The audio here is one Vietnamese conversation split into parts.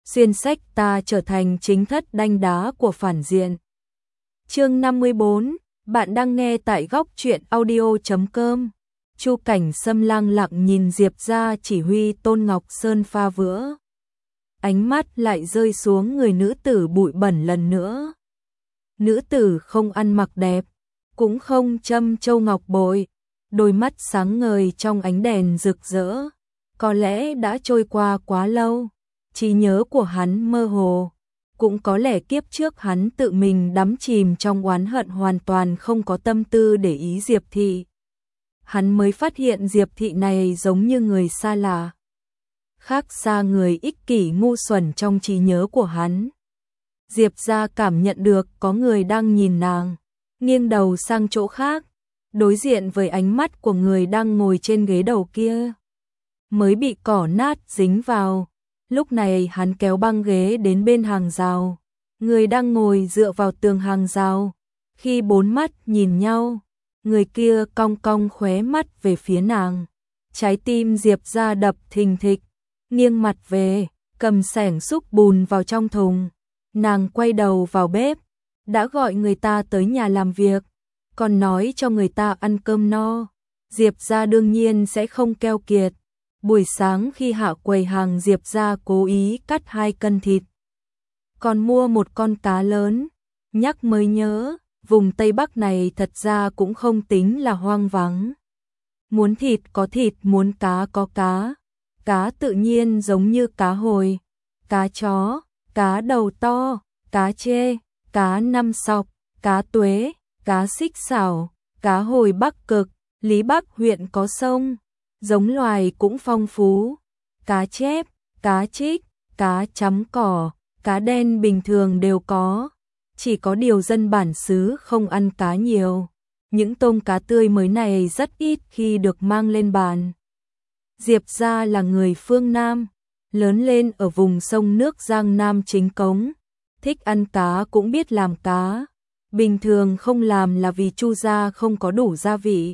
xuyên sách ta trở thành chính thất đanh đá của phản diện. Chương 54, bạn đang nghe tại góc truyện audio.com. Chu Cảnh Sâm lặng lặng nhìn Diệp Gia chỉ huy Tôn Ngọc Sơn pha vữa. Ánh mắt lại rơi xuống người nữ tử bụi bẩn lần nữa. Nữ tử không ăn mặc đẹp, cũng không châm châu ngọc bội, đôi mắt sáng ngời trong ánh đèn rực rỡ. Có lẽ đã trôi qua quá lâu, trí nhớ của hắn mơ hồ. Cũng có lẽ kiếp trước hắn tự mình đắm chìm trong oán hận, hoàn toàn không có tâm tư để ý Diệp Thị. Hắn mới phát hiện Diệp Thị này giống như người xa lạ, khác xa người ích kỷ ngu xuẩn trong trí nhớ của hắn. Diệp Gia cảm nhận được có người đang nhìn nàng, nghiêng đầu sang chỗ khác, đối diện với ánh mắt của người đang ngồi trên ghế đầu kia, mới bị cỏ nát dính vào. Lúc này hắn kéo băng ghế đến bên hàng rào, người đang ngồi dựa vào tường hàng rào. Khi bốn mắt nhìn nhau, người kia cong cong khóe mắt về phía nàng. Trái tim Diệp Gia đập thình thịch, nghiêng mặt về, cầm xẻng xúc bùn vào trong thùng. Nàng quay đầu vào bếp, đã gọi người ta tới nhà làm việc, còn nói cho người ta ăn cơm no. Diệp Gia đương nhiên sẽ không keo kiệt. Buổi sáng khi hạ quầy hàng, Diệp Gia cố ý cắt 2 cân thịt, còn mua một con cá lớn. Nhắc mới nhớ, vùng Tây Bắc này thật ra cũng không tính là hoang vắng. Muốn thịt có thịt, muốn cá có cá. Cá tự nhiên giống như cá hồi, cá chó, cá đầu to, cá trê, cá năm sọc, cá tuế, cá xích xảo, cá hồi Bắc Cực, Lý Bắc huyện có sông. Giống loài cũng phong phú, cá chép, cá trích, cá chấm cỏ, cá đen bình thường đều có. Chỉ có điều dân bản xứ không ăn cá nhiều. Những tôm cá tươi mới này rất ít khi được mang lên bàn. Diệp Gia là người phương Nam, lớn lên ở vùng sông nước Giang Nam chính cống, thích ăn cá cũng biết làm cá. Bình thường không làm là vì Chu gia không có đủ gia vị.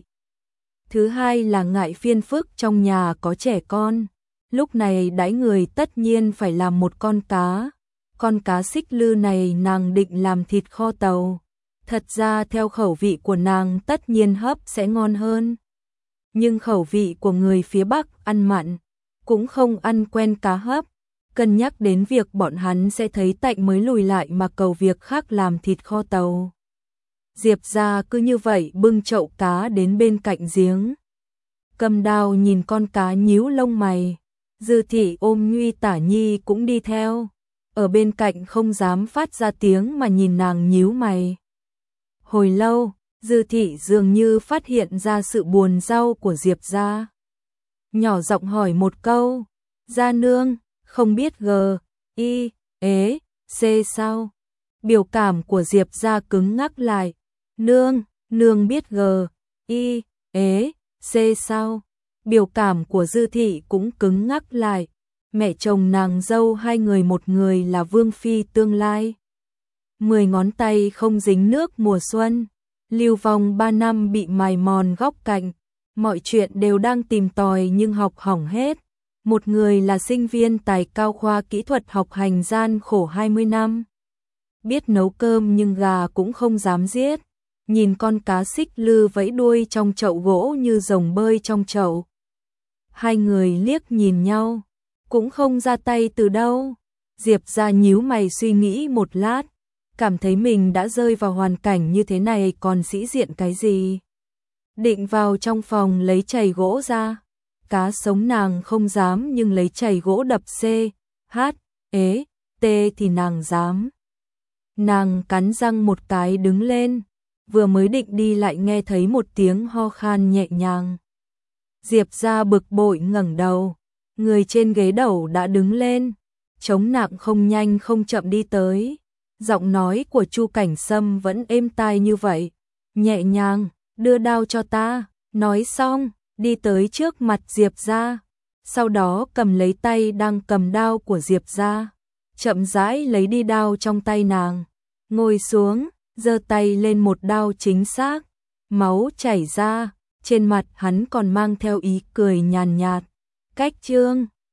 Thứ hai là ngại phiền phức trong nhà có trẻ con. Lúc này đãi người tất nhiên phải làm một con cá. Con cá xích lư này nàng định làm thịt kho tàu. Thật ra theo khẩu vị của nàng tất nhiên hấp sẽ ngon hơn. Nhưng khẩu vị của người phía Bắc ăn mặn, cũng không ăn quen cá hấp. Cân nhắc đến việc bọn hắn sẽ thấy tạnh mới lùi lại mà cầu việc khác làm thịt kho tàu. Diệp Gia cứ như vậy bưng chậu cá đến bên cạnh giếng, cầm đao nhìn con cá nhíu lông mày. Dư Thị ôm Nhuy Tả Nhi cũng đi theo, ở bên cạnh không dám phát ra tiếng mà nhìn nàng nhíu mày. Hồi lâu, Dư Thị dường như phát hiện ra sự buồn rau của Diệp Gia, nhỏ giọng hỏi một câu: "Gia nương, không biết G, I, ế, C sao?" Biểu cảm của Diệp Gia cứng ngắc lại. Nương biết G, I, ế, C sao?" Biểu cảm của Dư Thị cũng cứng ngắc lại. Mẹ chồng nàng dâu hai người, một người là vương phi tương lai. 10 ngón tay không dính nước mùa xuân, lưu vong 3 năm bị mài mòn góc cạnh, mọi chuyện đều đang tìm tòi nhưng học hỏng hết. Một người là sinh viên tài cao khoa kỹ thuật học hành gian khổ 20 năm. Biết nấu cơm nhưng gà cũng không dám giết. Nhìn con cá xích lư vẫy đuôi trong chậu gỗ như rồng bơi trong chậu. Hai người liếc nhìn nhau, cũng không ra tay từ đâu. Diệp Gia nhíu mày suy nghĩ một lát, cảm thấy mình đã rơi vào hoàn cảnh như thế này còn sĩ diện cái gì. Định vào trong phòng lấy chày gỗ ra. Cá sống nàng không dám nhưng lấy chày gỗ đập C, H, ế, T thì nàng dám. Nàng cắn răng một cái đứng lên, vừa mới định đi lại nghe thấy một tiếng ho khan nhẹ nhàng. Diệp Gia bực bội ngẩng đầu, người trên ghế đầu đã đứng lên, chống nặng không nhanh không chậm đi tới. Giọng nói của Chu Cảnh Sâm vẫn êm tai như vậy, nhẹ nhàng: "Đưa đao cho ta." Nói xong, đi tới trước mặt Diệp Gia, sau đó cầm lấy tay đang cầm đao của Diệp Gia, chậm rãi lấy đi đao trong tay nàng, ngồi xuống, giơ tay lên một đao chính xác, máu chảy ra, trên mặt hắn còn mang theo ý cười nhàn nhạt. "Cách Trương,